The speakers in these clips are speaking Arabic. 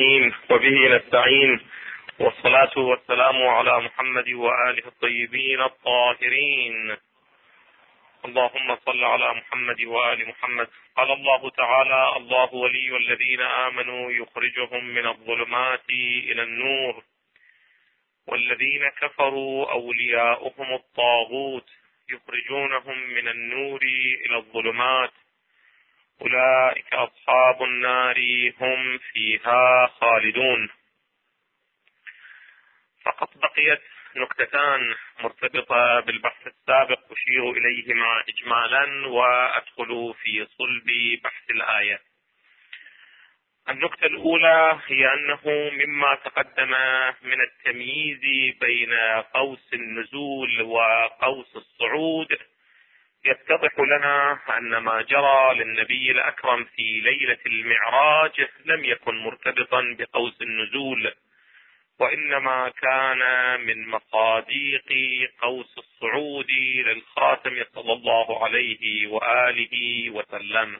الرحيم، وبه نستعين، والصلاة والسلام على محمد وآله الطيبين الطاهرين. اللهم صل على محمد وآل محمد. قال الله تعالى: الله ولي الذين آمنوا يخرجهم من الظلمات إلى النور، والذين كفروا أولياؤهم الطاغوت يخرجونهم من النور إلى الظلمات، أولئك أصحاب النار هم فيها خالدون. فقط بقيت نقطتان مرتبطة بالبحث السابق أشير إليهما إجمالا وأدخل في صلب بحث الآية. النقطة الأولى هي أنه مما تقدم من التمييز بين قوس النزول وقوس الصعود يتضح لنا أن ما جرى للنبي الأكرم في ليلة المعراج لم يكن مرتبطا بقوس النزول، وإنما كان من مصاديق قوس الصعود للخاتم صلى الله عليه وآله وسلم.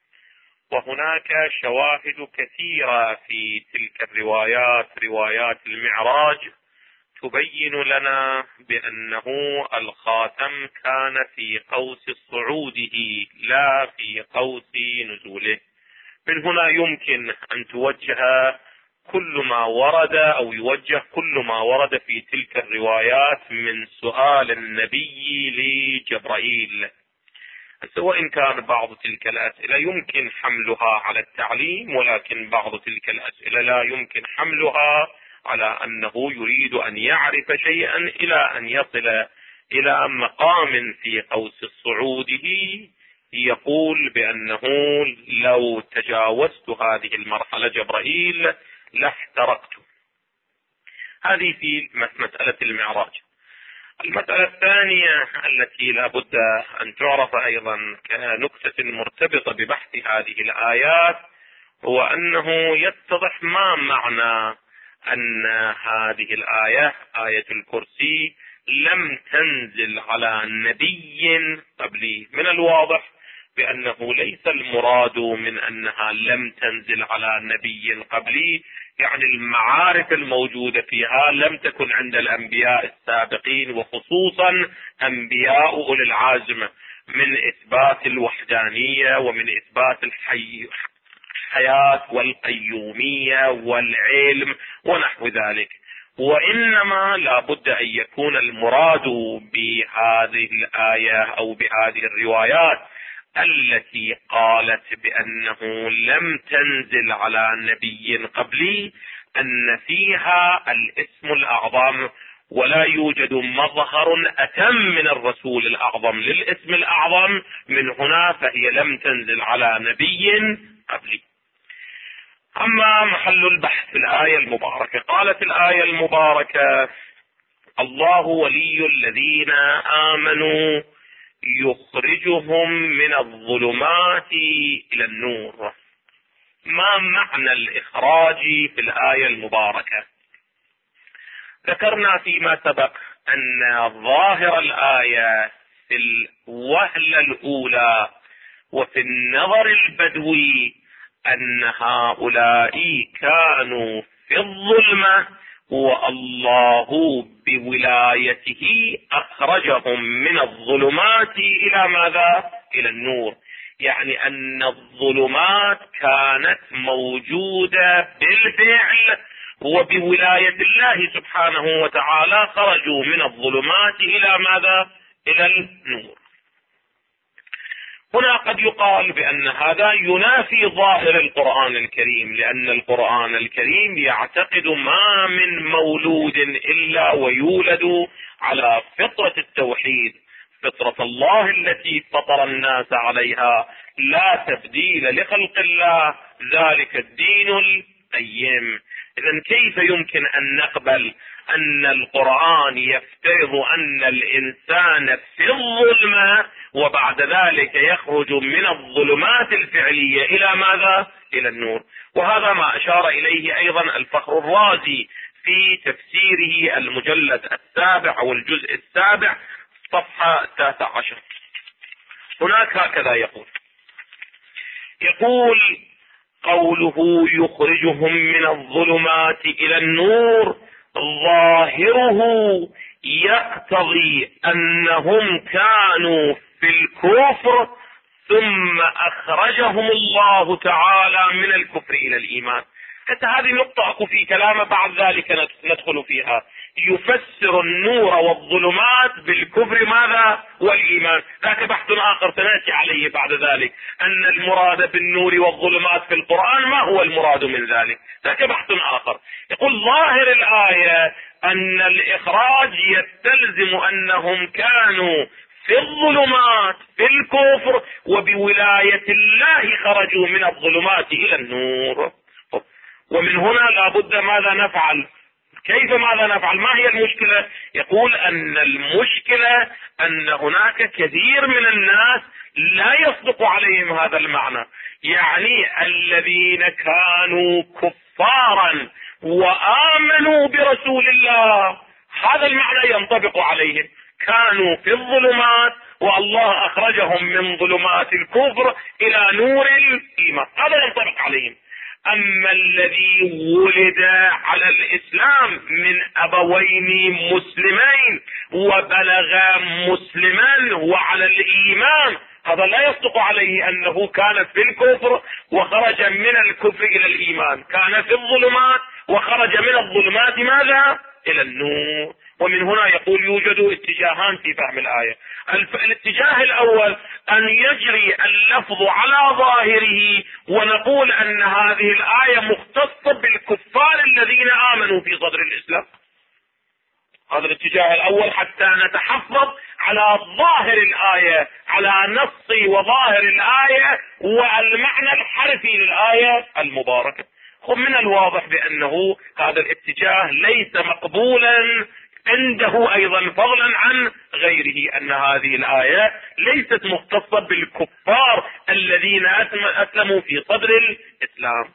وهناك شواهد كثيرة في تلك الروايات، روايات المعراج، تبين لنا بأنه الخاتم كان في قوس صعوده لا في قوس نزوله. من هنا يمكن أن توجه كل ما ورد أو يوجه كل ما ورد في تلك الروايات من سؤال النبي لجبرائيل، وإن كان بعض تلك الأسئلة يمكن حملها على التعليم، ولكن بعض تلك الأسئلة لا يمكن حملها على أنه يريد أن يعرف شيئا إلى أن يصل إلى مقام في قوس صعوده يقول بأنه لو تجاوزت هذه المرحلة جبرائيل لاحترقت. هذه في مسألة المعراج. المسألة الثانية التي لا بد أن تعرف أيضا كنقطة مرتبطة ببحث هذه الآيات هو أنه يتضح ما معنى أن هذه الآية، آية الكرسي، لم تنزل على نبي قبلي. من الواضح بأنه ليس المراد من أنها لم تنزل على نبي قبلي يعني المعارف الموجودة فيها لم تكن عند الأنبياء السابقين، وخصوصا أنبياء أولي العزم، من إثبات الوحدانية ومن إثبات الحياة والقيومية والعلم ونحو ذلك. وإنما لا بد أن يكون المراد بهذه الآية أو بهذه الروايات التي قالت بأنه لم تنزل على نبي قبلي أن فيها الاسم الأعظم، ولا يوجد مظهر أتم من الرسول الأعظم للاسم الأعظم. من هنا فهي لم تنزل على نبي قبلي. أما محل البحث في الآية المباركة، قالت الآية المباركة: الله ولي الذين آمنوا يخرجهم من الظلمات إلى النور. ما معنى الإخراج في الآية المباركة؟ ذكرنا فيما سبق أن ظاهر الآية في الوهلة الأولى وفي النظر البدوي أن هؤلاء كانوا في الظلمة، والله بولايته أخرجهم من الظلمات إلى ماذا؟ إلى النور. يعني أن الظلمات كانت موجودة بالفعل، وبولاية الله سبحانه وتعالى خرجوا من الظلمات إلى ماذا؟ إلى النور. هنا قد يقال بأن هذا ينافي ظاهر القرآن الكريم، لأن القرآن الكريم يعتقد ما من مولود إلا ويولد على فطرة التوحيد، فطرة الله التي فطر الناس عليها، لا تبديل لخلق الله، ذلك الدين القيم. إذن كيف يمكن أن نقبل أن القرآن يفترض أن الإنسان في الظلمة وبعد ذلك يخرج من الظلمات الفعلية إلى ماذا؟ إلى النور. وهذا ما أشار إليه أيضا الفخر الرازي في تفسيره المجلد 7 والجزء 7 صفحة 13. هناك هكذا يقول: قوله يخرجهم من الظلمات إلى النور ظاهره يقتضي أنهم كانوا في الكفر ثم أخرجهم الله تعالى من الكفر إلى الإيمان. حتى هذه نقطة أكو في كلامه، بعد ذلك ندخل فيها. يفسر النور والظلمات بالكفر ماذا؟ والإيمان. ذاك بحث آخر سنأتي عليه بعد ذلك، أن المراد بالنور والظلمات في القرآن ما هو المراد من ذلك، ذاك بحث آخر. يقول ظاهر الآية أن الإخراج يستلزم أنهم كانوا في الظلمات في الكفر، وبولاية الله خرجوا من الظلمات إلى النور. ومن هنا لابد ماذا نفعل؟ كيف ماذا نفعل؟ ما هي المشكلة؟ يقول أن المشكلة أن هناك كثير من الناس لا يصدق عليهم هذا المعنى، يعني الذين كانوا كفارا وآمنوا برسول الله، هذا المعنى ينطبق عليهم، كانوا في الظلمات والله أخرجهم من ظلمات الكفر إلى نور الإيمان، هذا ينطبق عليهم. أما الذي ولد على الإسلام من أبوين مسلمين وبلغ مسلما وعلى الإيمان، هذا لا يصدق عليه أنه كان في الكفر وخرج من الكفر إلى الإيمان، كان في الظلمات وخرج من الظلمات ماذا؟ إلى النور. ومن هنا يقول يوجد اتجاهان في فهم الآية. الاتجاه الأول أن يجري اللفظ على ظاهره ونقول أن هذه الآية مختصة بالكفار الذين آمنوا في صدر الإسلام. هذا الاتجاه الأول حتى نتحفظ على ظاهر الآية، على نص وظاهر الآية والمعنى الحرفي للآية المباركة. من الواضح بأنه هذا الاتجاه ليس مقبولا عنده أيضا فضلا عن غيره، أن هذه الآية ليست مختصة بالكفار الذين أسلموا في صدر الإسلام.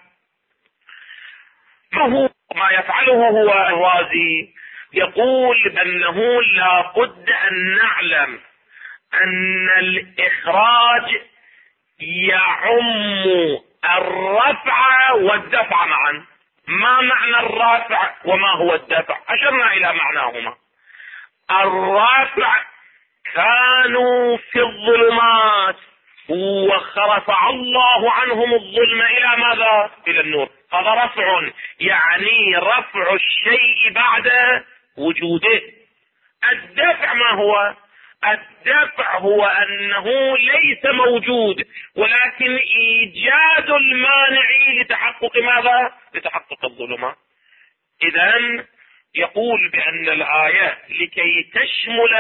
ما يفعله هو الرازي يقول بأنه لا بد أن نعلم أن الإخراج يعم الرفع والدفع معا. ما معنى الرافع وما هو الدفع؟ أشرنا إلى معناهما. الرافع كانوا في الظلمات ورفع الله عنهم الظلم إلى ماذا؟ إلى النور. هذا رفع، يعني رفع الشيء بعد وجوده. الدفع ما هو؟ الدفع هو أنه ليس موجود ولكن إيجاد المانع لتحقق ماذا؟ لتحقق الظلمات. إذن يقول بأن الآية لكي تشمل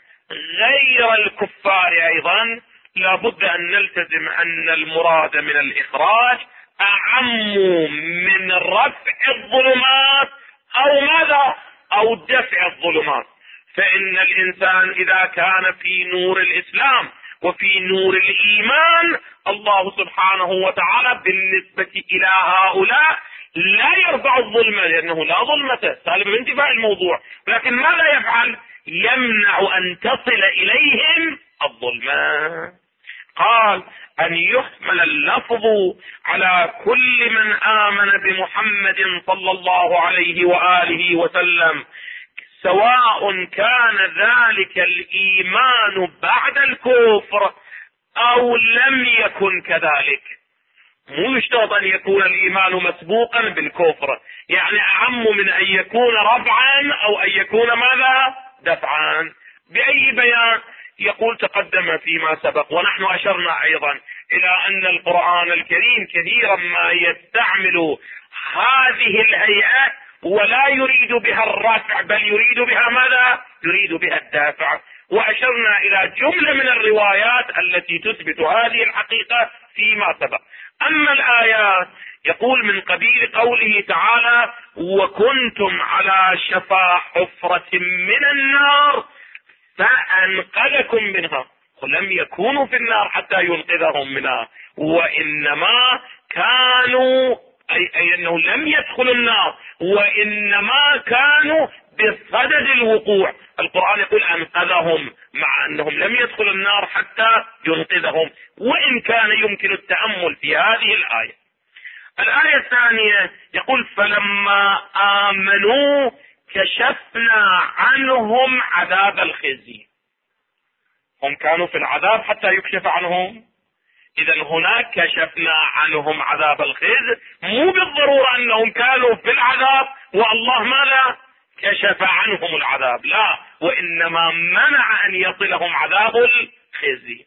غير الكفار أيضا لابد أن نلتزم أن المراد من الإخراج أعم من رفع الظلمات أو ماذا؟ أو دفع الظلمات. فإن الإنسان إذا كان في نور الإسلام وفي نور الإيمان، الله سبحانه وتعالى بالنسبة إلى هؤلاء لا يرفع الظلمة، لأنه لا ظلمة، سالم من انتفاء الموضوع، ولكن ماذا يفعل؟ يمنع أن تصل إليهم الظلمة. قال أن يحمل اللفظ على كل من آمن بمحمد صلى الله عليه وآله وسلم، سواء كان ذلك الإيمان بعد الكفر أو لم يكن كذلك. مو يشترط أن يكون الإيمان مسبوقا بالكفر، يعني أعم من أن يكون رفعا أو أن يكون ماذا؟ دفعا. بأي بيان؟ يقول تقدم فيما سبق ونحن أشرنا أيضا إلى أن القرآن الكريم كثيرا ما يستعمل هذه الهيئة ولا يريد بها الرفع بل يريد بها ماذا؟ يريد بها الدافع. وأشرنا إلى جملة من الروايات التي تثبت هذه الحقيقة فيما سبق. أما الآيات يقول من قبيل قوله تعالى وكنتم على شفا حفرة من النار فأنقذكم منها، ولم يكونوا في النار حتى ينقذهم منها، وإنما كانوا أي أنه لم يدخلوا النار وإنما كانوا بصدد الوقوع. القرآن يقول أنقذهم مع أنهم لم يدخلوا النار حتى ينقذهم، وإن كان يمكن التأمل في هذه الآية الآية الثانية يقول فلما آمنوا كشفنا عنهم عذاب الخزي. هم كانوا في العذاب حتى يكشف عنهم. إذا هناك كشفنا عنهم عذاب الخزي، مو بالضرورة أنهم كانوا في العذاب والله ماذا كشف عنهم العذاب، لا، وإنما منع أن يصلهم عذاب الخزي.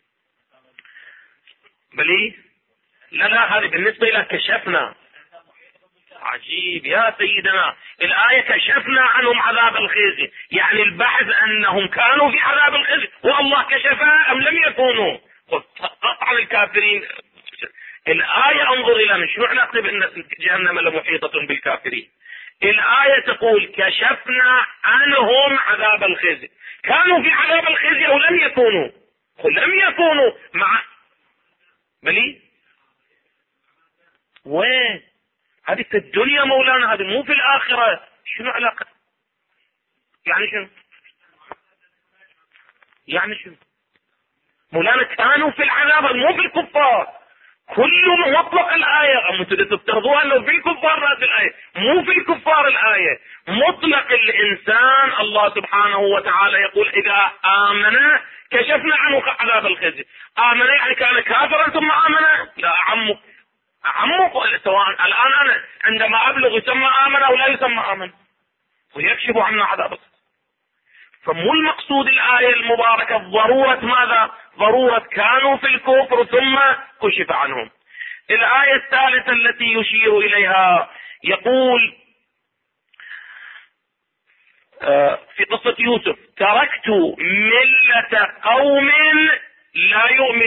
بلي لا هذه بالنسبة إلى كشفنا. عجيب يا سيدنا، الآية كشفنا عنهم عذاب الخزي، يعني البحث أنهم كانوا في عذاب الخزي والله كشفها أم لم يكونوا. قطعا الكافرين. الآية انظر إلى شو علاقة بأن جهنم لمحيطة بالكافرين. الآية تقول كشفنا عنهم عذاب الخزي، كانوا في عذاب الخزي أو لم يكونوا؟ لم يكونوا مع بلي وين هذه في الدنيا مولانا، هذه مو في الآخرة. شنو علاقة؟ يعني شنو مولانا كانوا في العذاب مو في الكفار. كل مطلق الآية انتم تفترضوها انه في الكفار، هذه الآية مو في الكفار. الآية مطلق الإنسان. الله سبحانه وتعالى يقول إذا آمن كشفنا عنه عذاب الخزي. آمن يعني كان كافرا ثم آمن؟ لا، أعمق سواء الآن أنا عندما أبلغ يسمى آمن أو لا يسمى آمن، ويكشف عنا عذاب الخزي. فمو المقصود الآية المباركة ضرورة ماذا؟ ضرورة كانوا في الكفر ثم كشف عنهم. الآية الثالثة التي يشير إليها يقول في قصة يوسف تركت ملة قوم لا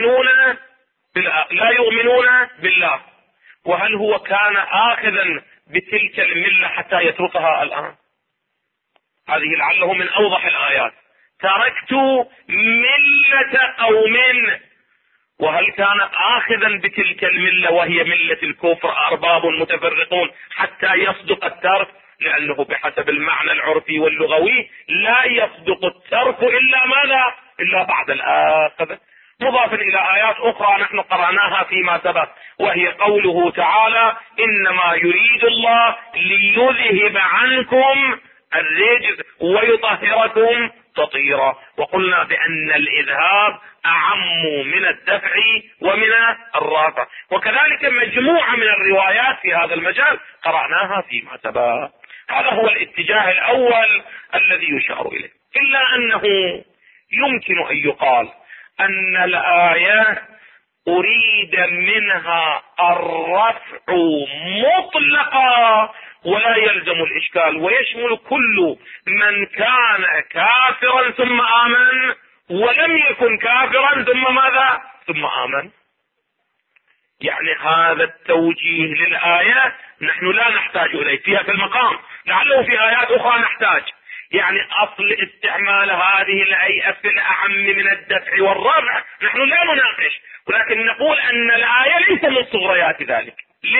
يؤمنون بالله. وهل هو كان آخذا بتلك الملة حتى يتركها الآن؟ هذه لعله من أوضح الآيات. تركت ملة قوم، وهل كان آخذا بتلك الملة وهي ملة الكفر أرباب متفرقون حتى يصدق الترك؟ لأنه بحسب المعنى العرفي واللغوي لا يصدق الترك إلا ماذا؟ إلا بعد الآخذ. مضافا إلى آيات أخرى نحن قرأناها فيما سبق، وهي قوله تعالى إنما يريد الله ليذهب عنكم الرجس ويطهركم تطهيرا. وقلنا بأن الإذهاب أعم من الدفع ومن الرافع، وكذلك مجموعة من الروايات في هذا المجال قرأناها فيما سبق. هذا هو الاتجاه الأول الذي يشار إليه. إلا أنه يمكن أن يقال أن الآية أريد منها الرفع مطلقا ولا يلزم الإشكال، ويشمل كل من كان كافرا ثم آمن ولم يكن كافرا ثم ماذا؟ ثم آمن. يعني هذا التوجيه للآية نحن لا نحتاج إليه فيها في المقام، لعله في آيات أخرى نحتاج. يعني أصل استعمال هذه الهيئة في الأعم من الدفع والرفع نحن لا نناقش، ولكن نقول أن الآية ليس من صغريات ذلك.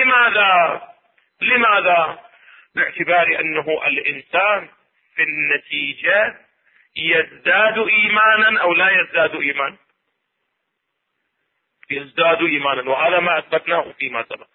لماذا؟ باعتبار أنه الإنسان في النتيجة يزداد إيمانا أو لا يزداد إيمانا؟ يزداد إيمانا، وهذا ما أثبتناه فيما سبق.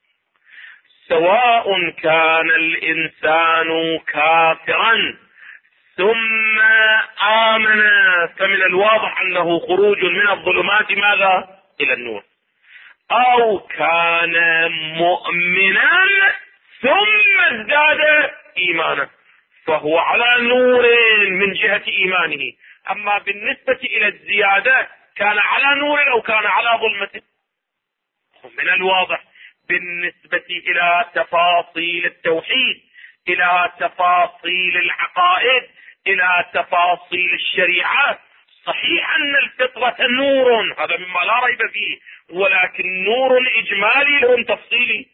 سواء كان الإنسان كافرا ثم آمن، فمن الواضح أنه خروج من الظلمات ماذا؟ إلى النور، أو كان مؤمنا ثم ازداد إيمانا، فهو على نور من جهة إيمانه. أما بالنسبة إلى الزيادة كان على نور أو كان على ظلمة؟ من الواضح بالنسبة إلى تفاصيل التوحيد، إلى تفاصيل العقائد، إلى تفاصيل الشريعة، صحيح أن الفطرة نور، هذا مما لا ريب فيه، ولكن نور إجمالي له تفصيلي.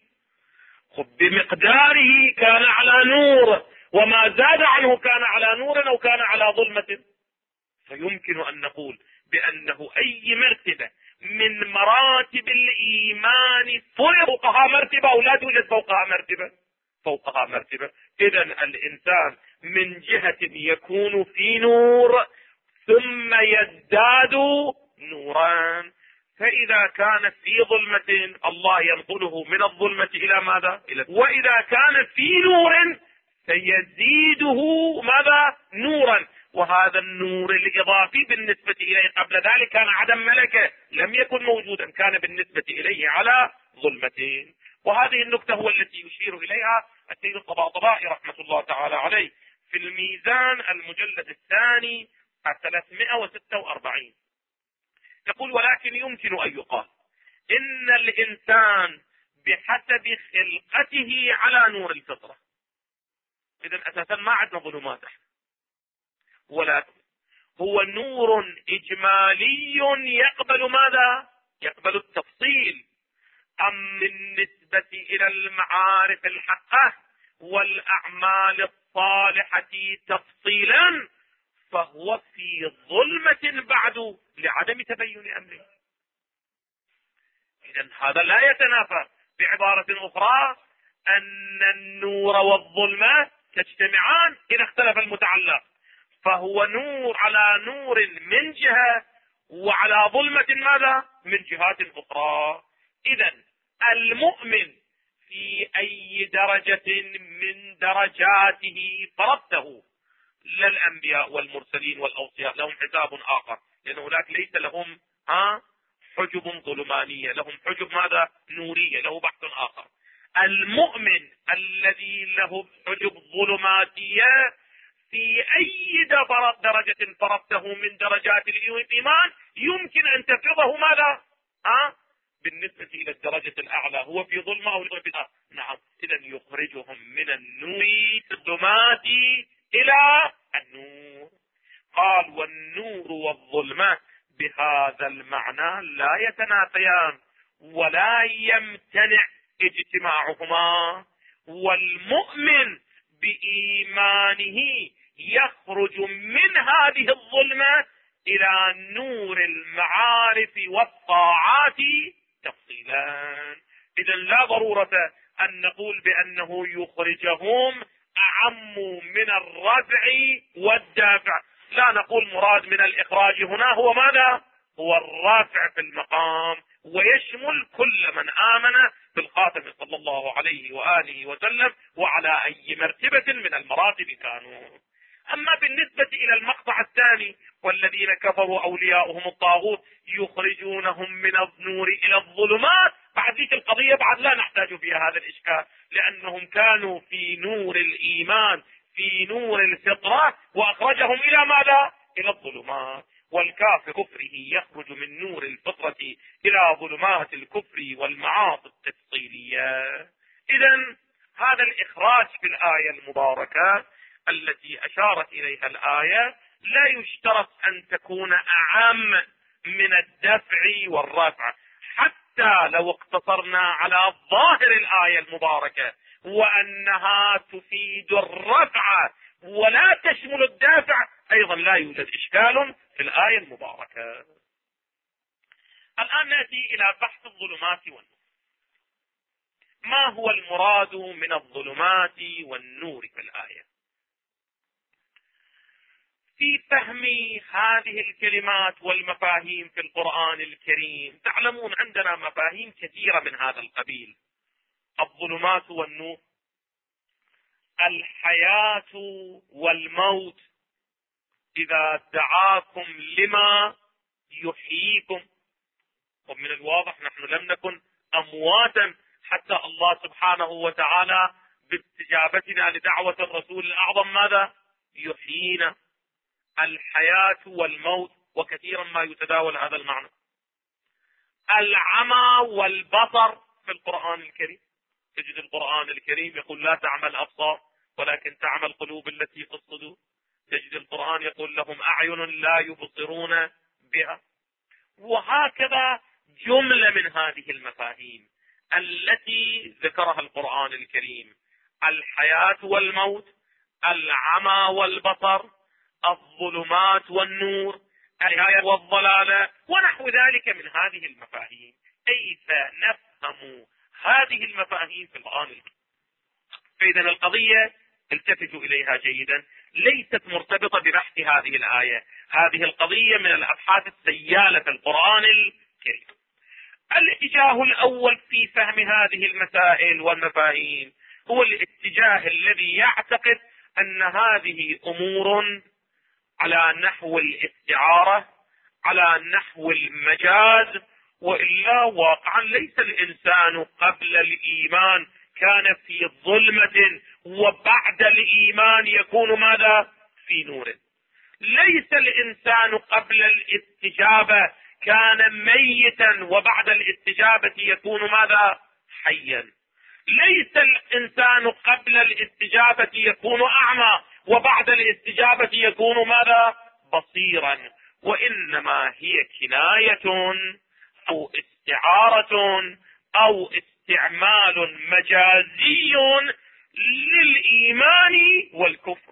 بمقداره كان على نور، وما زاد عنه كان على نور أو كان على ظلمة. فيمكن أن نقول بأنه أي مرتبة من مراتب الإيمان فوقها مرتبة أو لا توجد فوقها مرتبة. إذن الإنسان من جهة يكون في نور ثم يزداد نورا، فإذا كانت في ظلمة الله ينقله من الظلمة إلى ماذا؟ وإذا كانت في نور سيزيده ماذا؟ نورا. وهذا النور الإضافي بالنسبة إليه قبل ذلك كان عدم ملكة، لم يكن موجودا، كان بالنسبة إليه على ظلمتين. وهذه النكتة هو التي يشير إليها السيد الطباطبائي رحمة الله تعالى عليه في الميزان المجلد الثاني 346. يقول: ولكن يمكن أن يقال إن الإنسان بحسب خلقته على نور الفطرة. إذن أساسا ما عندنا ظلمات، ولكن هو نور إجمالي يقبل ماذا؟ يقبل التفصيل. أم بالنسبة إلى المعارف الحقة والأعمال الصالحة تفصيلا فهو في ظلمة بعد لعدم تبين أمره. إذن هذا لا يتنافى. بعبارة أخرى أن النور والظلمة تجتمعان إذا اختلف المتعلق، فهو نور على نور من جهة وعلى ظلمة ماذا؟ من جهات أخرى. إذن المؤمن في أي درجة من درجاته فرضته، لا الأنبياء والمرسلين والأوصياء لهم حساب آخر، لأن هناك ليس لهم حجب ظلمانية، لهم حجب ماذا؟ نورية، له بحث آخر. المؤمن الذي له حجب ظلماتية في أي درجة فرضته من درجات الإيمان يمكن أن تفرضه ماذا؟ بالنسبة إلى الدرجة الأعلى هو في ظلمة أو نعم. إذن يخرجهم من النور الظلمات إلى النور. قال: والنور والظلمة بهذا المعنى لا يتنافيان ولا يمتنع اجتماعهما، والمؤمن بإيمانه يخرج من هذه الظلمة إلى نور المعارف والطاعات تفصيلا. إذن لا ضرورة أن نقول بأنه يخرجهم أعم من الرفع والدافع، لا نقول مراد من الإخراج هنا هو ماذا؟ هو الرافع في المقام، ويشمل كل من آمن بالخاتم صلى الله عليه وآله وسلم وعلى أي مرتبة من المراتب كانوا. أما بالنسبة إلى المقطع الثاني: والذين كفروا أولياؤهم الطاغوت يخرجونهم من النور إلى الظلمات، بعد ذيك القضية بعد لا نحتاج فيها هذا الإشكال، لأنهم كانوا في نور الإيمان في نور الفطرة وأخرجهم إلى ماذا؟ إلى الظلمات. والكافر كفره يخرج من نور الفطرة إلى ظلمات الكفر والمعاصي التفصيلية. إذن هذا الإخراج في الآية المباركة التي أشارت إليها الآية لا يشترط أن تكون أعم من الدفع والرفع، حتى لو اقتصرنا على ظاهر الآية المباركة وأنها تفيد الرفع ولا تشمل الدافع أيضا لا يوجد إشكال في الآية المباركة. الآن نأتي إلى بحث الظلمات والنور. ما هو المراد من الظلمات والنور في الآية؟ في فهم هذه الكلمات والمفاهيم في القرآن الكريم، تعلمون عندنا مفاهيم كثيرة من هذا القبيل: الظلمات والنور، الحياة والموت، إذا دعاكم لما يحييكم. ومن الواضح نحن لم نكن أمواتا حتى الله سبحانه وتعالى باستجابتنا لدعوة الرسول الأعظم ماذا؟ يحيينا. الحياة والموت، وكثيرا ما يتداول هذا المعنى. العمى والبصر في القرآن الكريم، تجد القرآن الكريم يقول: لا تعمى الأبصار ولكن تعمى القلوب التي في الصدور. تجد القرآن يقول: لهم أعين لا يبصرون بها. وهكذا جملة من هذه المفاهيم التي ذكرها القرآن الكريم: الحياة والموت، العمى والبصر، الظلمات والنور، الهداية والضلالة، ونحو ذلك من هذه المفاهيم. كيف نفهم هذه المفاهيم في القرآن الكريم؟ فإذا القضية التفتوا إليها جيدا، ليست مرتبطة ببحث هذه الآية. هذه القضية من الأبحاث السيالة في القرآن الكريم. الاتجاه الأول في فهم هذه المسائل والمفاهيم هو الاتجاه الذي يعتقد أن هذه أمور على نحو الاستعارة، على نحو المجاز، وإلا واقعا ليس الإنسان قبل الإيمان كان في ظلمة وبعد الإيمان يكون ماذا؟ في نور. ليس الإنسان قبل الاستجابة كان ميتا وبعد الاستجابة يكون ماذا؟ حيا. ليس الإنسان قبل الاستجابة يكون أعمى وبعد الاستجابة يكون ماذا؟ بصيرا. وإنما هي كناية أو استعارة أو استعمال مجازي للإيمان والكفر.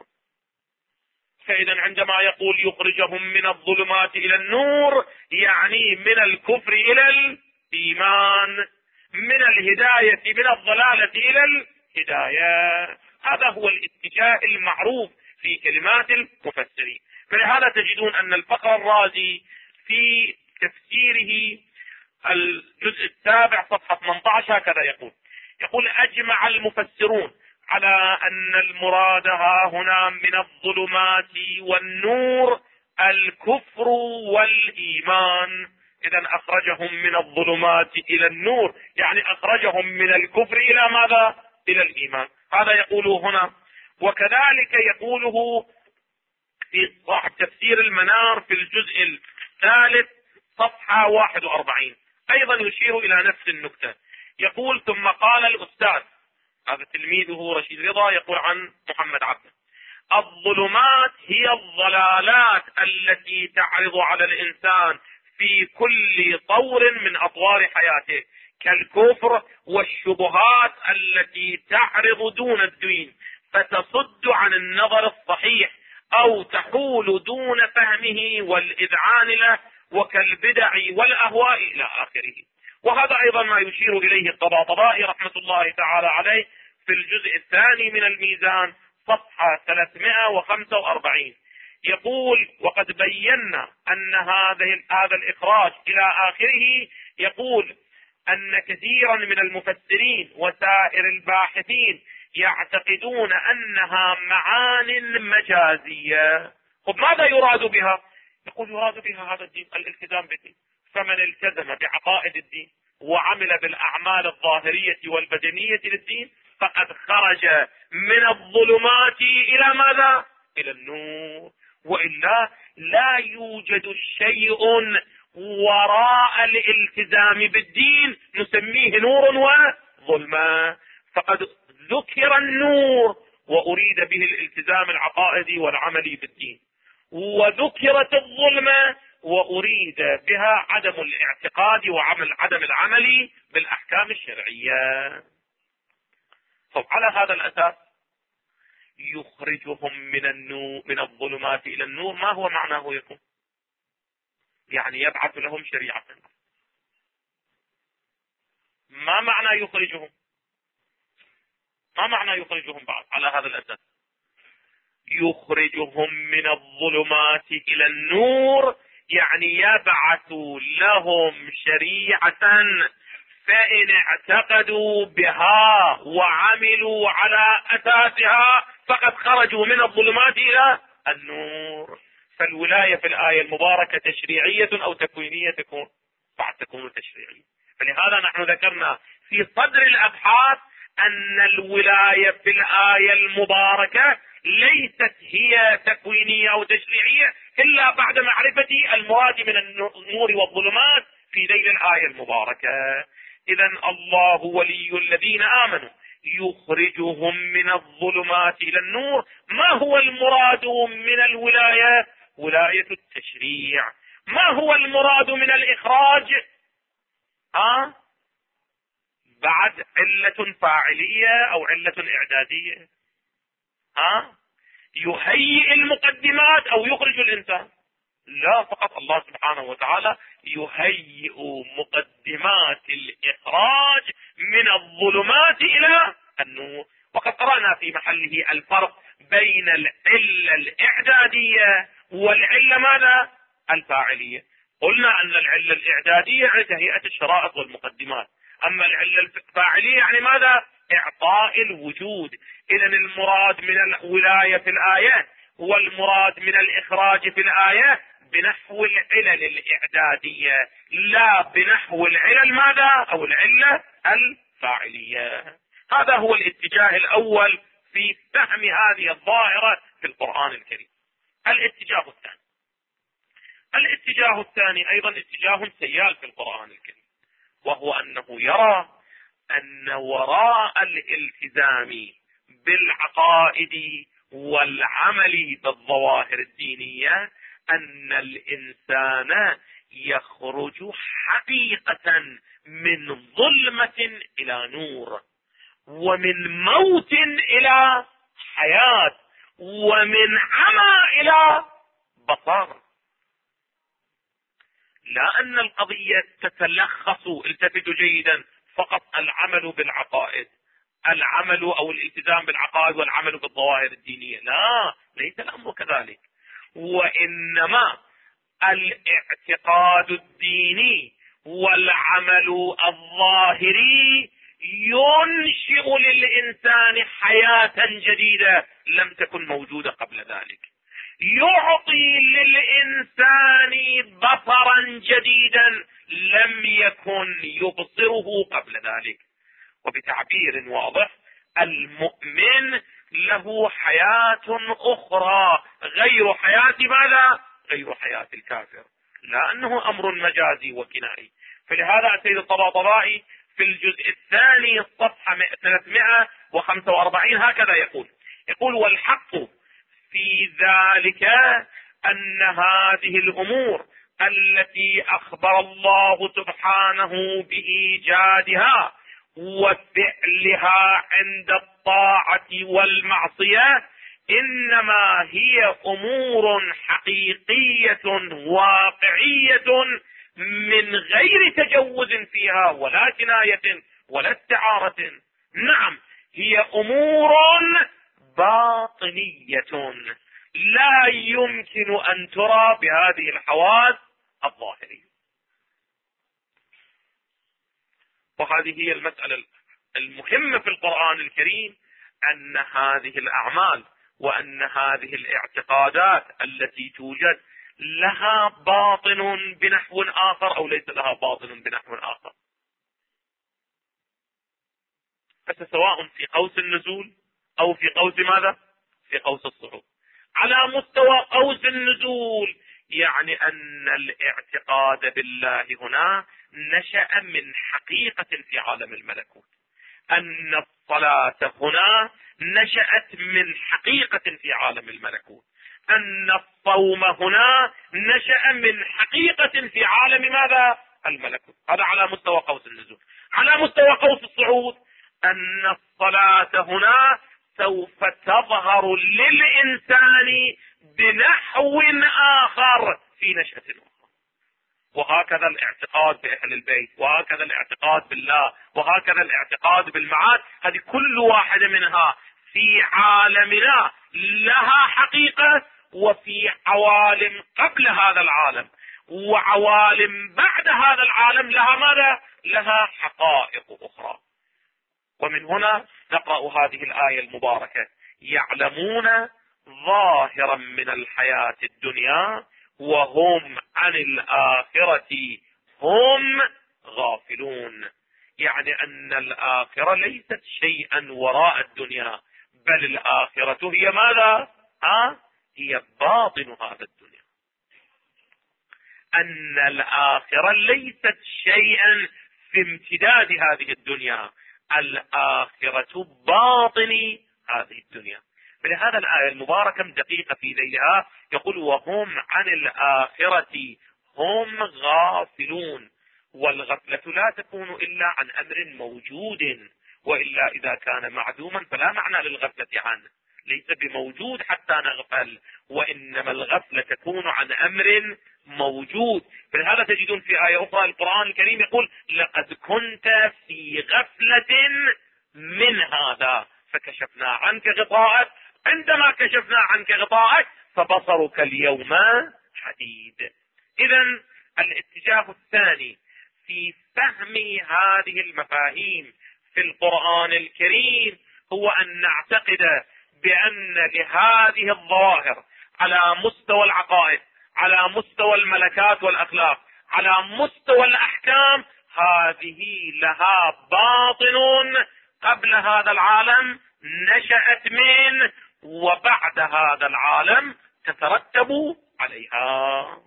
فإذا عندما يقول يخرجهم من الظلمات إلى النور يعني من الكفر إلى الإيمان، من الهداية من الضلالة إلى الهداية. هذا هو الاتجاه المعروف في كلمات المفسرين. فلهذا تجدون أن الفخر الرازي في تفسيره الجزء السابع صفحة 18 هكذا يقول أجمع المفسرون على أن المراد هنا من الظلمات والنور الكفر والإيمان. إذا أخرجهم من الظلمات إلى النور يعني أخرجهم من الكفر إلى ماذا؟ إلى الإيمان. هذا يقوله هنا. وكذلك يقوله في صاحب تفسير المنار في الجزء الثالث صفحة 41 أيضا يشير إلى نفس النكتة. يقول ثم قال الأستاذ، هذا تلميذه رشيد رضا يقول عن محمد عبده: الظلمات هي الضلالات التي تعرض على الإنسان في كل طور من أطوار حياته، كالكفر والشبهات التي تعرض دون الدين فتصد عن النظر الصحيح أو تحول دون فهمه والإذعان له، وكالبدع والأهواء إلى آخره. وهذا أيضا ما يشير إليه الطباطبائي رحمة الله تعالى عليه في الجزء الثاني من الميزان صفحة 345. يقول: وقد بينا أن هذا الإخراج إلى آخره، يقول أن كثيرا من المفسرين وسائر الباحثين يعتقدون أنها معان مجازية. طب ماذا يراد بها؟ يقول يراد بها هذا الدين، الالتزام بالدين. فمن التزم بعقائد الدين وعمل بالأعمال الظاهرية والبدنية للدين فقد خرج من الظلمات إلى ماذا؟ إلى النور. وإلا لا يوجد شيء وراء الالتزام بالدين نسميه نور وظلمة. فقد ذكر النور وأريد به الالتزام العقائدي والعملي بالدين، وذكرت الظلمة وأريد بها عدم الاعتقاد وعدم العمل بالأحكام الشرعية. طب على هذا الأساس يخرجهم من الظلمات إلى النور، ما هو معناه يكون؟ يعني يبعث لهم شريعة. ما معنى يخرجهم؟ ما معنى يخرجهم بعد على هذا الأساس؟ يخرجهم من الظلمات إلى النور يعني يبعث لهم شريعة، فإن اعتقدوا بها وعملوا على أساسها فقد خرجوا من الظلمات إلى النور. فالولاية في الآية المباركة تشريعية أو تكوينية؟ تكون تشريعية. فلهذا نحن ذكرنا في صدر الأبحاث أن الولاية في الآية المباركة ليست هي تكوينية أو تشريعية إلا بعد معرفة المراد من النور والظلمات في ذيل الآية المباركة. إذا الله ولي الذين آمنوا يخرجهم من الظلمات إلى النور. ما هو المراد من الولاية؟ ولاية التشريع. ما هو المراد من الإخراج؟ بعد علة فاعلية أو علة إعدادية. يهيئ المقدمات أو يخرج الإنسان؟ لا، فقط الله سبحانه وتعالى يهيئ مقدمات الإخراج من الظلمات إلى النور. وقد قرأنا في محله الفرق بين العلة الإعدادية والعلة ماذا؟ الفاعلية. قلنا أن العلة الإعدادية يعني تهيئة الشرائط والمقدمات، أما العلة الفاعلية يعني ماذا؟ إعطاء الوجود. إذا المراد من الولاية في الآية هو المراد من الإخراج في الآية بنحو العلل الإعدادية، لا بنحو العلل ماذا؟ أو العلة الفاعلية. هذا هو الاتجاه الأول في فهم هذه الظاهرة في القرآن الكريم. الاتجاه الثاني أيضا اتجاه سيال في القرآن الكريم، وهو أنه يرى أن وراء الالتزام بالعقائد والعمل بالظواهر الدينية أن الإنسان يخرج حقيقة من ظلمة إلى نور، ومن موت إلى حياة، ومن عمى إلى بصر. لا أن القضية تتلخص، التفتوا جيدا، فقط العمل بالعقائد، العمل أو الالتزام بالعقائد والعمل بالظواهر الدينية، لا، ليس الأمر كذلك. وإنما الاعتقاد الديني والعمل الظاهري ينشئ للإنسان حياة جديدة لم تكن موجودة قبل ذلك، يعطي للإنسان بصرا جديدا لم يكن يبصره قبل ذلك. وبتعبير واضح، المؤمن له حياة أخرى غير حياة ماذا؟ غير حياة الكافر، لا أنه أمر مجازي وكنائي. فلهذا السيد الطباطبائي في الجزء الثاني الصفحة 345 هكذا يقول والحق في ذلك أن هذه الأمور التي أخبر الله سبحانه بإيجادها وفعلها عند الطاعة والمعصية إنما هي أمور حقيقية واقعية من غير تجوز فيها ولا كناية ولا استعارة. نعم، هي أمور باطنية لا يمكن أن ترى بهذه الحواس الظاهرية. وهذه هي المسألة المهمة في القرآن الكريم، أن هذه الأعمال وأن هذه الاعتقادات التي توجد لها باطن بنحو آخر أو ليس لها باطن بنحو آخر. فسواء في قوس النزول أو في قوس ماذا؟ في قوس الصعود. على مستوى قوس النزول يعني أن الاعتقاد بالله هنا نشأ من حقيقة في عالم الملكوت، أن الصلاة هنا نشأت من حقيقة في عالم الملكوت، أن الصوم هنا نشأ من حقيقة في عالم ماذا؟ الملكوت. هذا على مستوى قوس النزول. على مستوى قوس الصعود أن الصلاة هنا سوف تظهر للإنسان بنحو آخر في نشأة أخرى. وهكذا الاعتقاد بأهل البيت، وهكذا الاعتقاد بالله، وهكذا الاعتقاد بالمعاد، هذه كل واحدة منها في عالمنا لها حقيقة، وفي عوالم قبل هذا العالم وعوالم بعد هذا العالم لها ماذا؟ لها حقائق أخرى. ومن هنا نقرأ هذه الآية المباركة: يعلمون ظاهرا من الحياة الدنيا وهم عن الآخرة هم غافلون. يعني أن الآخرة ليست شيئا وراء الدنيا، بل الآخرة هي ماذا؟ هي باطن هذا الدنيا. أن الآخرة ليست شيئا في امتداد هذه الدنيا، الآخرة باطن هذه الدنيا. فلهذا الآية المباركة دقيقة في ذيلها، يقول وهم عن الآخرة هم غافلون. والغفلة لا تكون إلا عن أمر موجود، وإلا إذا كان معدوما فلا معنى للغفلة عنه، ليس بموجود حتى نغفل، وإنما الغفلة تكون عن أمر موجود. فلهذا تجدون في آية أخرى القرآن الكريم يقول لقد كنت في غفلة من هذا فكشفنا عنك غطاءك. عندما كشفنا عنك غطاءك فبصرك اليوم حديد. إذن الاتجاه الثاني في فهم هذه المفاهيم في القرآن الكريم هو أن نعتقد بأن لهذه الظواهر على مستوى العقائد، على مستوى الملكات والأخلاق، على مستوى الأحكام، هذه لها باطن قبل هذا العالم نشأت منه، وبعد هذا العالم تترتب عليها.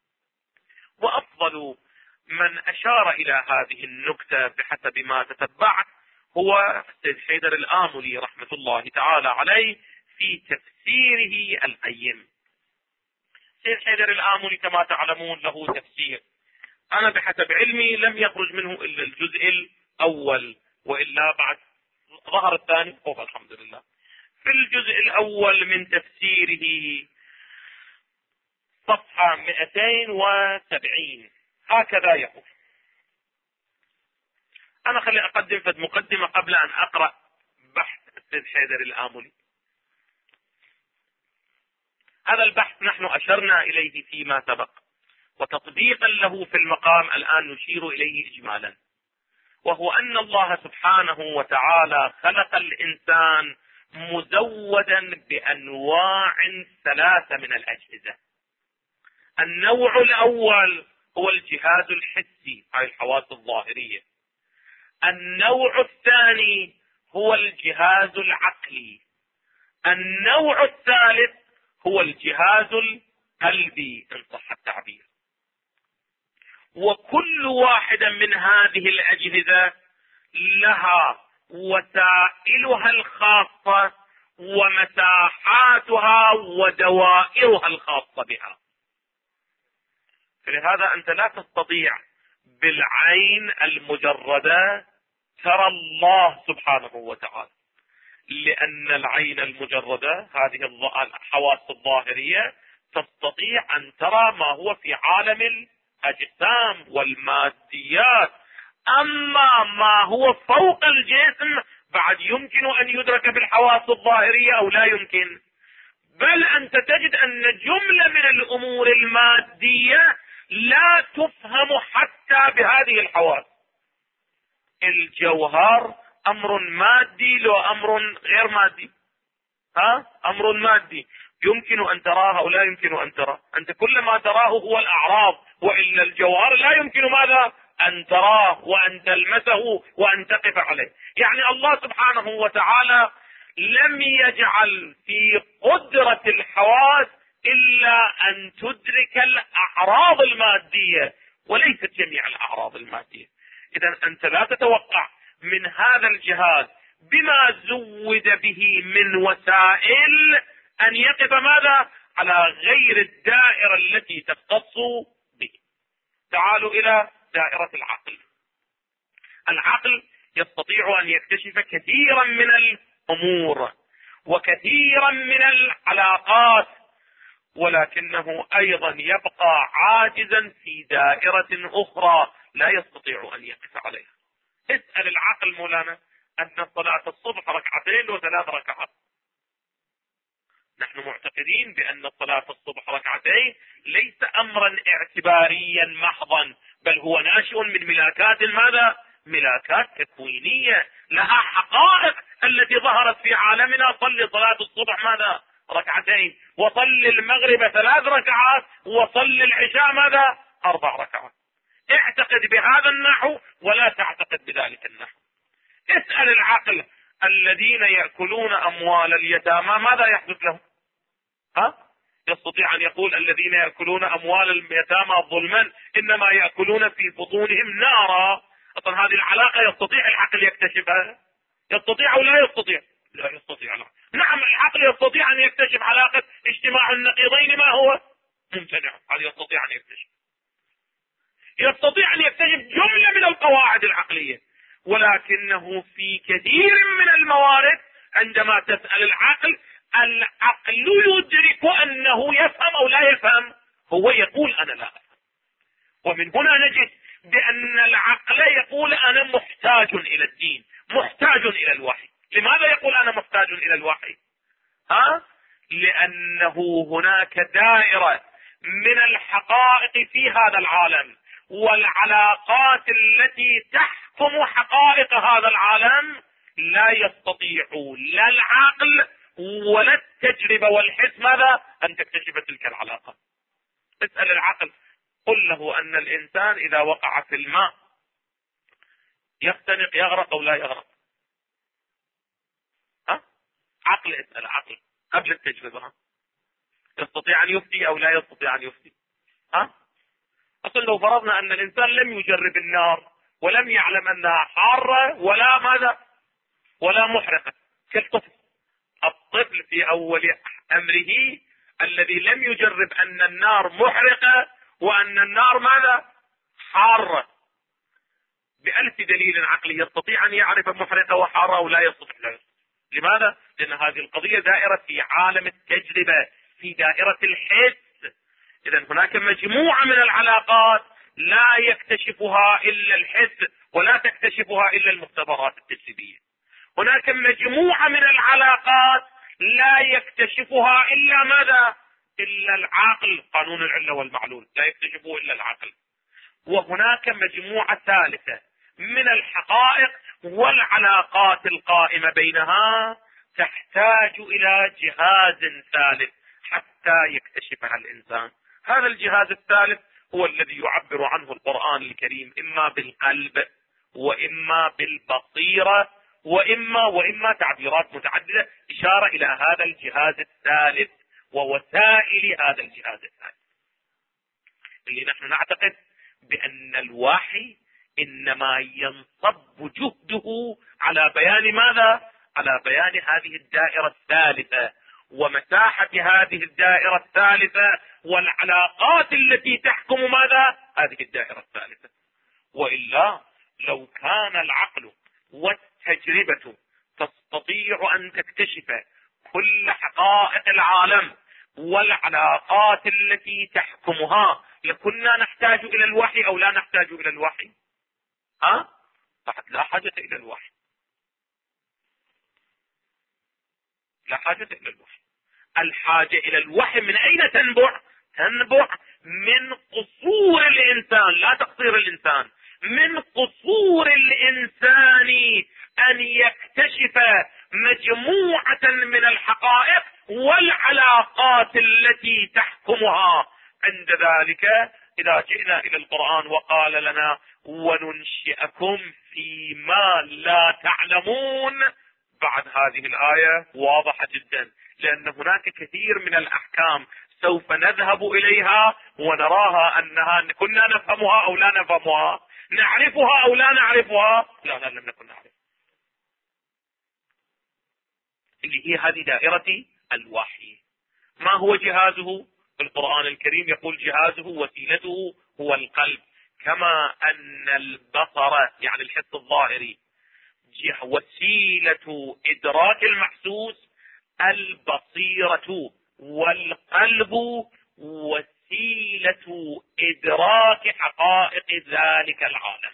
وأفضل من أشار إلى هذه النكتة بحسب ما تتبعت هو السيد حيدر الآملي رحمة الله تعالى عليه في تفسيره القيم. السيد حيدر الآملي كما تعلمون له تفسير، أنا بحسب علمي لم يخرج منه إلا الجزء الأول، وإلا بعد ظهر الثاني الحمد لله. في الجزء الأول من تفسيره صفحة 270 هكذا يقول. أنا خلي أقدم فد مقدمة قبل أن أقرأ بحث السيد حيدر الآملي. هذا البحث نحن أشرنا إليه فيما سبق، وتطبيقا له في المقام الآن نشير إليه إجمالا، وهو أن الله سبحانه وتعالى خلق الإنسان مزودا بأنواع ثلاثة من الأجهزة. النوع الأول هو الجهاز الحسي، أي الحواس الظاهرية. النوع الثاني هو الجهاز العقلي. النوع الثالث هو الجهاز القلبي إن صح التعبير. وكل واحدة من هذه الأجهزة لها وسائلها الخاصة ومساحاتها ودوائرها الخاصة بها. فلهذا أنت لا تستطيع بالعين المجردة ترى الله سبحانه وتعالى، لأن العين المجردة هذه الحواس الظاهرية تستطيع أن ترى ما هو في عالم الأجسام والماديات، أما ما هو فوق الجسم بعد يمكن أن يدرك بالحواس الظاهرية أو لا يمكن. بل أنت تجد أن جملة من الأمور المادية لا تفهم حتى بهذه الحواس. الجوهر أمر مادي لو أمر غير مادي؟ أمر مادي يمكن أن تراه أو لا يمكن أن تراه. أنت كل ما تراه هو الأعراض، وإلا الجوهر لا يمكن ماذا؟ أن تراه وأن تلمسه وأن تقف عليه. يعني الله سبحانه وتعالى لم يجعل في قدرة الحواس إلا أن تدرك الأعراض المادية وليست جميع الأعراض المادية. إذا أنت لا تتوقع من هذا الجهاز بما زود به من وسائل أن يقف ماذا؟ على غير الدائرة التي تختص به. تعالوا إلى دائرة العقل. العقل يستطيع أن يكتشف كثيرا من الأمور وكثيرا من العلاقات، ولكنه أيضا يبقى عاجزا في دائرة أخرى لا يستطيع أن يقف عليها. اسأل العقل مولانا أن صلاة الصبح 2 و3 ركعات. نحن معتقدين بأن صلاة الصبح 2 ليس أمرا اعتباريا محضا، بل هو ناشئ من ملاكات ماذا؟ ملاكات تكوينية لها حقائق التي ظهرت في عالمنا. صل صلاة الصبح ماذا؟ 2، وصل المغرب 3 ركعات، وصل العشاء ماذا؟ 4 ركعات. اعتقد بهذا النحو ولا تعتقد بذلك النحو. اسأل العقل الذين يأكلون أموال اليتامى ماذا يحدث لهم؟ يستطيع أن يقول الذين يأكلون أموال اليتامى ظلما إنما يأكلون في بطونهم نارا. أصلا هذه العلاقة يستطيع العقل يكتشفها؟ يستطيع أو لا يستطيع؟ لا يستطيع. لا. نعم العقل يستطيع أن يكتشف علاقة اجتماع النقيضين ما هو ممتنع. هذا يستطيع أن يكتشف. يستطيع أن يكتشف جملة من القواعد العقلية، ولكنه في كثير من الموارد عندما تسأل العقل يدرك أنه يفهم أو لا يفهم، هو يقول أنا لا أفهم. ومن هنا نجد بأن العقل يقول أنا محتاج إلى الدين، محتاج إلى الوحي. لماذا يقول أنا محتاج إلى الوحي؟ لأنه هناك دائرة من الحقائق في هذا العالم والعلاقات التي تحكم حقائق هذا العالم لا يستطيع لا العقل ولا التجربة والحس ماذا أن تكتشف تلك العلاقة. اسأل العقل، قل له أن الإنسان إذا وقع في الماء يختنق يغرق أو لا يغرق. عقل، اسأل عقل قبل التجربة، يستطيع أن يفتي أو لا يستطيع أن يفتي؟ أصلا لو فرضنا أن الإنسان لم يجرب النار ولم يعلم أنها حارة ولا ماذا ولا محرقة كالطفل. الطفل في أول أمره الذي لم يجرب أن النار محرقة وأن النار ماذا حارة، بألف دليل عقلي يستطيع أن يعرف محرقة وحارة أو لا يستطيع. لماذا؟ لأن هذه القضية دائرة في عالم التجربة، في دائرة الحس. إذن هناك مجموعة من العلاقات لا يكتشفها إلا الحس ولا تكتشفها إلا المختبرات التجريبية. هناك مجموعة من العلاقات لا يكتشفها إلا ماذا؟ إلا العقل، قانون العلة والمعلول لا يكتشفه إلا العقل. وهناك مجموعة ثالثة من الحقائق والعلاقات القائمة بينها تحتاج إلى جهاز ثالث حتى يكتشفها الإنسان. هذا الجهاز الثالث هو الذي يعبر عنه القرآن الكريم إما بالقلب وإما بالبصيرة وإما تعبيرات متعددة إشارة إلى هذا الجهاز الثالث ووسائل هذا الجهاز الثالث، اللي نحن نعتقد بأن الوحي إنما ينصب جهده على بيان ماذا؟ على بيان هذه الدائرة الثالثة ومساحة هذه الدائرة الثالثة والعلاقات التي تحكم ماذا؟ هذه الدائرة الثالثة. وإلا لو كان العقل والتجربة تستطيع أن تكتشف كل حقائق العالم والعلاقات التي تحكمها لكنا نحتاج إلى الوحي أو لا نحتاج إلى الوحي؟ لا حاجة إلى الوحي، لا حاجة إلى الوحي. الحاجة إلى الوحي من أين تنبع؟ تنبع من قصور الإنسان، لا تقصير الإنسان، من قصور الإنسان أن يكتشف مجموعة من الحقائق والعلاقات التي تحكمها. عند ذلك إذا جئنا إلى القرآن وقال لنا وننشئكم فيما لا تعلمون، بعد هذه الآية واضحة جدا، لأن هناك كثير من الأحكام سوف نذهب إليها ونراها أنها كنا نفهمها أو لا نفهمها، نعرفها أو لا نعرفها، لا لم نكن نعرف، اللي هي هذه دائرة الوحي. ما هو جهازه؟ القرآن الكريم يقول جهازه وسيلته هو القلب، كما أن البصر يعني الحس الظاهري وسيلة إدراك المحسوس، البصيرة والقلب وسيلة إدراك حقائق ذلك العالم.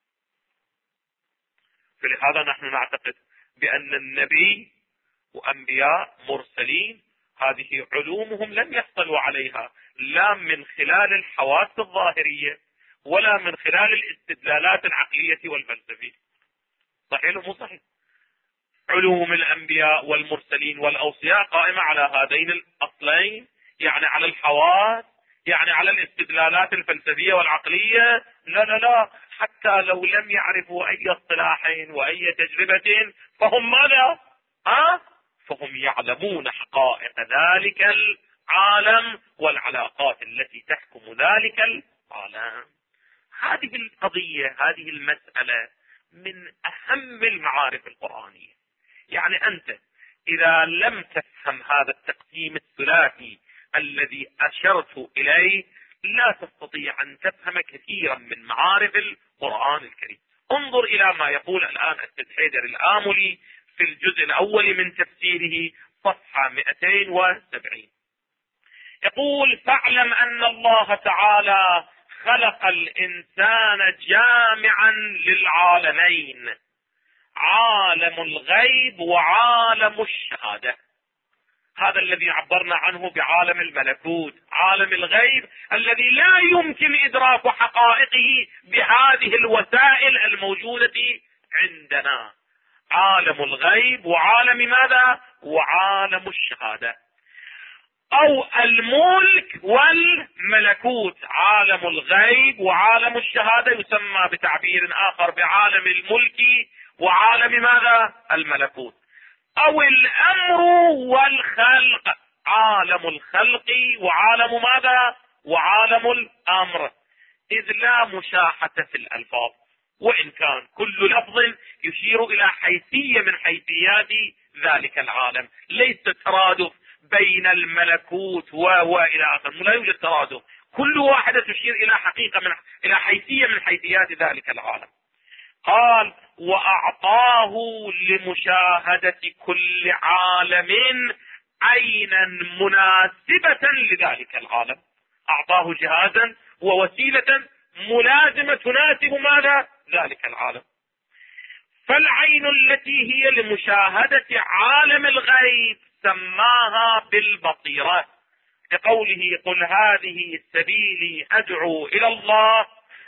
فلهذا نحن نعتقد بأن النبي وأنبياء مرسلين هذه علومهم لم يحصلوا عليها لا من خلال الحواس الظاهرية ولا من خلال الاستدلالات العقلية والفلسفية. صحيح مو صحيح؟ علوم الأنبياء والمرسلين والأوصياء قائمة على هذين الأصلين، يعني على الحواس، يعني على الاستدلالات الفلسفية والعقلية. لا، حتى لو لم يعرفوا أي اصطلاحين وأي تجربة فهم ماذا؟ فهم يعلمون حقائق ذلك العالم والعلاقات التي تحكم ذلك العالم. هذه القضية، هذه المسألة من أهم المعارف القرآنية. يعني أنت إذا لم تفهم هذا التقسيم الثلاثي الذي أشرت إليه لا تستطيع أن تفهم كثيرا من معارف القرآن الكريم. انظر إلى ما يقول الآن السيد حيدر الآملي في الجزء الأول من تفسيره صفحة 270. يقول: فاعلم أن الله تعالى خلق الإنسان جامعا للعالمين، عالم الغيب وعالم الشهادة. هذا الذي عبرنا عنه بعالم الملكوت، عالم الغيب الذي لا يمكن إدراك حقائقه بهذه الوسائل الموجودة عندنا. عالم الغيب وعالم ماذا؟ وعالم الشهادة، أو الملك والملكوت. عالم الغيب وعالم الشهادة يسمى بتعبير آخر بعالم الملك وعالم ماذا؟ الملكوت. أو الأمر والخلق، عالم الخلق وعالم ماذا؟ وعالم الأمر. إذ لا مشاحة في الألفاظ، وإن كان كل لفظ يشير إلى حيثية من حيثيات ذلك العالم، ليس ترادف بين الملكوت وإلى آخره، لا يوجد ترادف، كل واحدة تشير إلى حقيقة إلى حيثية من حيثيات ذلك العالم. قال: وأعطاه لمشاهدة كل عالم عينا مناسبة لذلك العالم. أعطاه جهازا ووسيلة ملازمة تناسب ماذا؟ ذلك العالم. فالعين التي هي لمشاهدة عالم الغيب سماها بالبصيرة، لقوله: قل هذه سبيلي أدعو إلى الله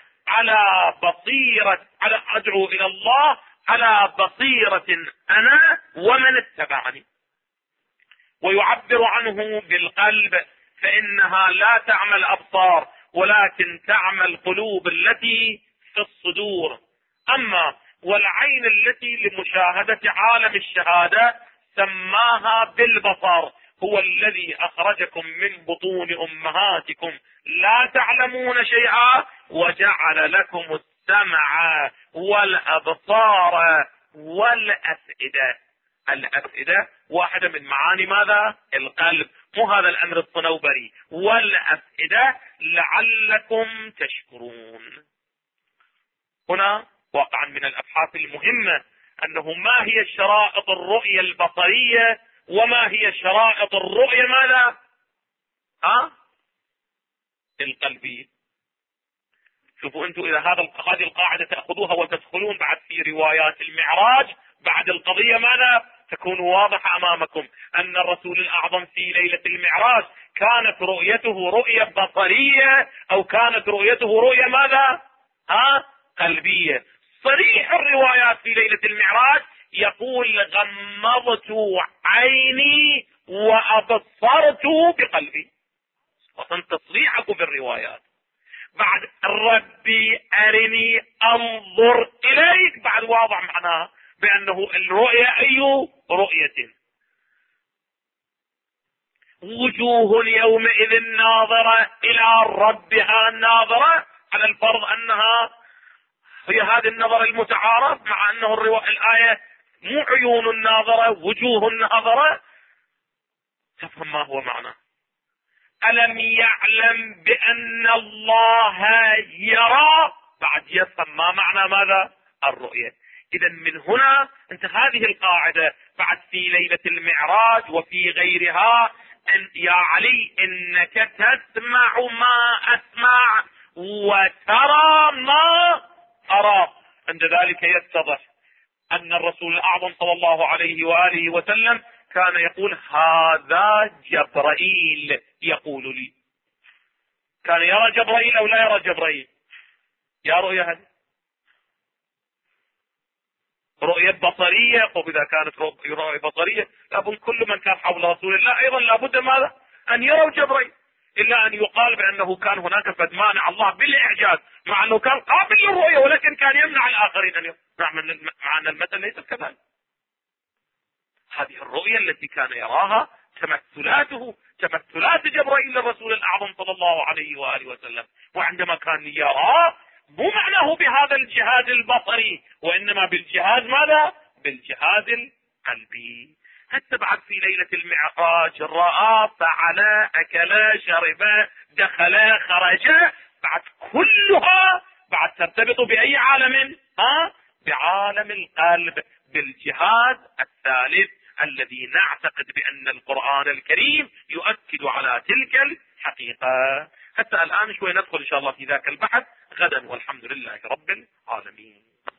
أدعو إلى الله على بصيرة أنا ومن اتبعني. ويعبر عنه بالقلب، فإنها لا تعمى الأبصار ولكن تعمى القلوب التي في الصدور. أما والعين التي لمشاهدة عالم الشهادة سماها بالبصر، هو الذي أخرجكم من بطون أمهاتكم لا تعلمون شيئا وجعل لكم السمع والأبصار والأفئدة. الأفئدة واحدة من معاني ماذا؟ القلب، مو هذا الأمر الصنوبري. والأفئدة لعلكم تشكرون. هنا واقعا من الأبحاث المهمة أنه ما هي شرائط الرؤية البصرية وما هي شرائط الرؤية ماذا؟ القلبية. شوفوا أنتم إذا هذه القاعدة تأخذوها وتدخلون بعد في روايات المعراج، بعد القضية ماذا؟ تكون واضحة أمامكم أن الرسول الأعظم في ليلة المعراج كانت رؤيته رؤية بصرية أو كانت رؤيته رؤية ماذا؟ قلبية. صريح الروايات في ليلة المعراج يقول: غمضت عيني وأبصرت بقلبي. وصلت تصريحكم بالروايات. بعد ربي أرني أنظر إليك، بعد واضح معناها بأنه الرؤية أي رؤية. وجوه يومئذ ناظرة إلى ربها ناظرة، على الفرض أنها هي هذه النظر المتعارف، مع أنه الآية مو عيون ناظرة وجوه ناظرة. تفهم ما هو معنى؟ ألم يعلم بأن الله يرى، بعد يفهم ما معنى ماذا؟ الرؤية. إذا من هنا أنت هذه القاعدة بعد في ليلة المعراج وفي غيرها، يا علي إنك تسمع ما أسمع وترى ما أرى. عند ذلك يتضح أن الرسول الأعظم صلى الله عليه وآله وسلم كان يقول: هذا جبرائيل يقول لي. كان يرى جبرائيل أو لا يرى جبرائيل؟ يا رؤية هذه رؤية بصرية. وإذا كانت رؤية بصرية لابد كل من كان حول رسول الله أيضا لابد ماذا؟ أن يروا جبرائيل، إلا أن يقال بأنه كان هناك قد مانع الله بالإعجاز، مع أنه كان قابل للرؤية ولكن كان يمنع الآخرين أن يروا، مع أن المثل ليس كذلك. هذه الرؤية التي كان يراها تمثلات جبرائيل للرسول الأعظم صلى الله عليه وآله وسلم. وعندما كان يراه مو معناه بهذا الجهاز البصري، وإنما بالجهاز ماذا؟ بالجهاز القلبي. حتى بعد في ليلة المعراج رأى، فعل، أكل، شرب، دخل، خرج، بعد كلها بعد ترتبط بأي عالم؟ بعالم القلب، بالجهاز الثالث الذي نعتقد بأن القرآن الكريم يؤكد على تلك الحقيقة. حتى الآن شوي ندخل إن شاء الله في ذاك البحث غدا، والحمد لله رب العالمين.